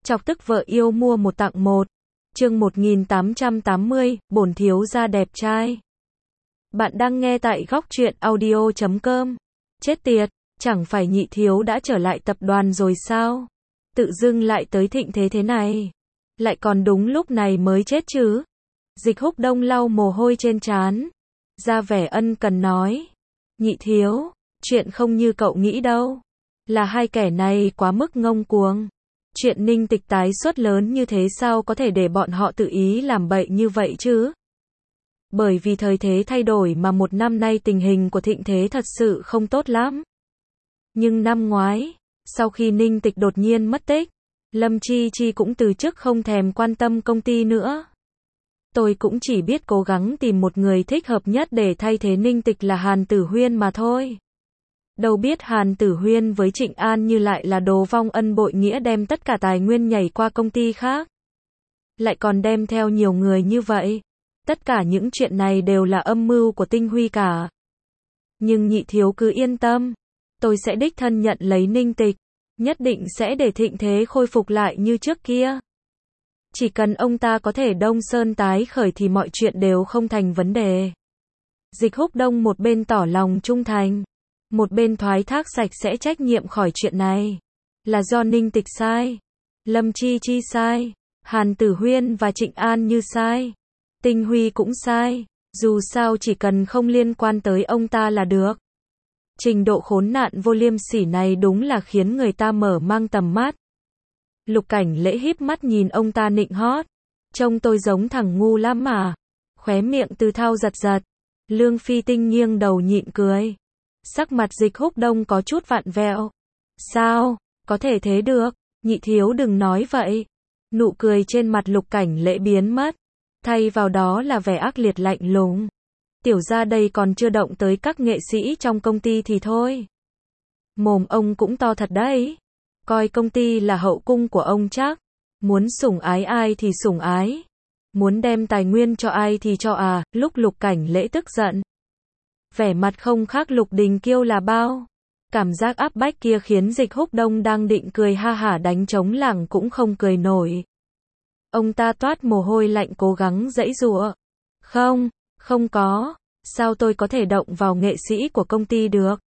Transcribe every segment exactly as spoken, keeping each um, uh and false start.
Chọc tức vợ yêu mua một tặng một. Chương một nghìn tám trăm tám mươi, bổn thiếu gia đẹp trai. Bạn đang nghe tại góc truyện audio chấm com. Chết tiệt, chẳng phải Nhị thiếu đã trở lại tập đoàn rồi sao? Tự dưng lại tới thịnh thế thế này. Lại còn đúng lúc này mới chết chứ. Dịch Húc Đông lau mồ hôi trên trán, ra vẻ ân cần nói. Nhị thiếu, chuyện không như cậu nghĩ đâu. Là hai kẻ này quá mức ngông cuồng. Chuyện Ninh Tịch tái xuất lớn như thế sao có thể để bọn họ tự ý làm bậy như vậy chứ? Bởi vì thời thế thay đổi mà một năm nay tình hình của thịnh thế thật sự không tốt lắm. Nhưng năm ngoái, sau khi Ninh Tịch đột nhiên mất tích, Lâm Chi Chi cũng từ chức không thèm quan tâm công ty nữa. Tôi cũng chỉ biết cố gắng tìm một người thích hợp nhất để thay thế Ninh Tịch là Hàn Tử Huyên mà thôi. Đâu biết Hàn Tử Huyên với Trịnh An Như lại là đồ vong ân bội nghĩa đem tất cả tài nguyên nhảy qua công ty khác. Lại còn đem theo nhiều người như vậy. Tất cả những chuyện này đều là âm mưu của Tinh Huy cả. Nhưng Nhị thiếu cứ yên tâm. Tôi sẽ đích thân nhận lấy Ninh Tịch. Nhất định sẽ để thịnh thế khôi phục lại như trước kia. Chỉ cần ông ta có thể Đông Sơn tái khởi thì mọi chuyện đều không thành vấn đề. Dịch Húc Đông một bên tỏ lòng trung thành, một bên thoái thác sạch sẽ trách nhiệm khỏi chuyện này. Là do Ninh Tịch sai, Lâm Chi Chi sai, Hàn Tử Huyên và Trịnh An Như sai, Tinh Huy cũng sai. Dù sao chỉ cần không liên quan tới ông ta là được. Trình độ khốn nạn vô liêm sỉ này đúng là khiến người ta mở mang tầm mắt. Lục Cảnh Lễ híp mắt nhìn ông ta nịnh hót. Trông tôi giống thằng ngu lắm mà. Khóe miệng Từ Thao giật giật. Lương Phi Tinh nghiêng đầu nhịn cười. Sắc mặt Dịch Húc Đông có chút vặn vẹo. Sao, có thể thế được, Nhị thiếu đừng nói vậy. Nụ cười trên mặt Lục Cảnh Lễ biến mất. Thay vào đó là vẻ ác liệt lạnh lùng. Tiểu gia đây còn chưa động tới các nghệ sĩ trong công ty thì thôi. Mồm ông cũng to thật đấy. Coi công ty là hậu cung của ông chắc. Muốn sủng ái ai thì sủng ái. Muốn đem tài nguyên cho ai thì cho à. Lúc Lục Cảnh Lễ tức giận, vẻ mặt không khác Lục Đình Kiêu là bao. Cảm giác áp bách kia khiến Dịch Húc Đông đang định cười ha hả đánh trống lảng cũng không cười nổi. Ông ta toát mồ hôi lạnh cố gắng giãy giụa. Không, không có. Sao tôi có thể động vào nghệ sĩ của công ty được?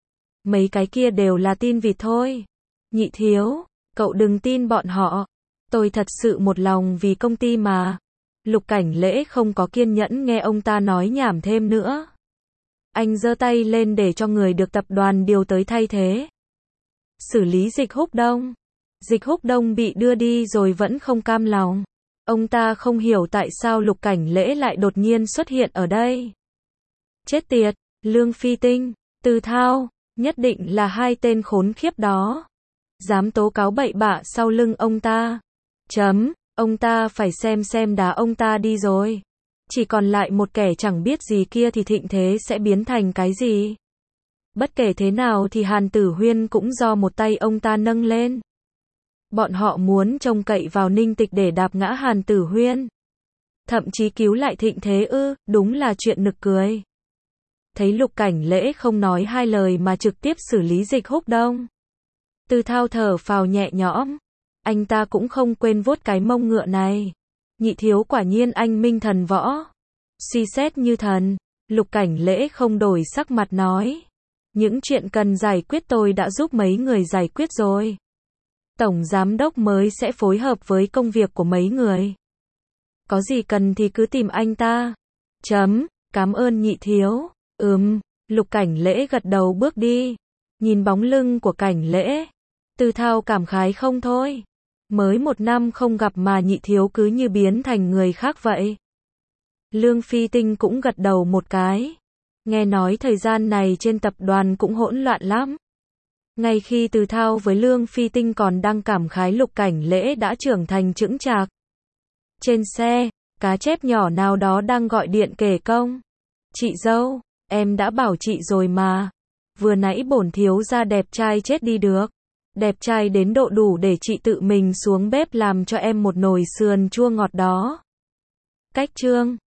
Mấy cái kia đều là tin vịt thôi. Nhị thiếu, cậu đừng tin bọn họ. Tôi thật sự một lòng vì công ty mà. Lục Cảnh Lễ không có kiên nhẫn nghe ông ta nói nhảm thêm nữa. Anh giơ tay lên để cho người được tập đoàn điều tới thay thế. Xử lý Dịch Húc Đông. Dịch Húc Đông bị đưa đi rồi vẫn không cam lòng. Ông ta không hiểu tại sao Lục Cảnh Lễ lại đột nhiên xuất hiện ở đây. Chết tiệt, Lương Phi Tinh, Từ Thao, nhất định là hai tên khốn khiếp đó. Dám tố cáo bậy bạ sau lưng ông ta. Chấm, ông ta phải xem xem đá ông ta đi rồi. Chỉ còn lại một kẻ chẳng biết gì kia thì thịnh thế sẽ biến thành cái gì. Bất kể thế nào thì Hàn Tử Huyên cũng do một tay ông ta nâng lên. Bọn họ muốn trông cậy vào Ninh Tịch để đạp ngã Hàn Tử Huyên. Thậm chí cứu lại thịnh thế ư, đúng là chuyện nực cười. Thấy Lục Cảnh Lễ không nói hai lời mà trực tiếp xử lý Dịch Húc Đông. Từ Thao thở phào nhẹ nhõm. Anh ta cũng không quên vuốt cái mông ngựa này. Nhị thiếu quả nhiên anh minh thần võ. Suy xét như thần. Lục Cảnh Lễ không đổi sắc mặt nói. Những chuyện cần giải quyết tôi đã giúp mấy người giải quyết rồi. Tổng giám đốc mới sẽ phối hợp với công việc của mấy người. Có gì cần thì cứ tìm anh ta. Chấm, cảm ơn Nhị thiếu. Ừm, Lục Cảnh Lễ gật đầu bước đi. Nhìn bóng lưng của Cảnh Lễ, Từ Thao cảm khái không thôi. Mới một năm không gặp mà Nhị thiếu cứ như biến thành người khác vậy. Lương Phi Tinh cũng gật đầu một cái. Nghe nói thời gian này trên tập đoàn cũng hỗn loạn lắm. Ngay khi Từ Thao với Lương Phi Tinh còn đang cảm khái Lục Cảnh Lễ đã trưởng thành chững chạc. Trên xe, cá chép nhỏ nào đó đang gọi điện kể công. Chị dâu, em đã bảo chị rồi mà. Vừa nãy bổn thiếu gia đẹp trai chết đi được. Đẹp trai đến độ đủ để chị tự mình xuống bếp làm cho em một nồi sườn chua ngọt đó. Cách chương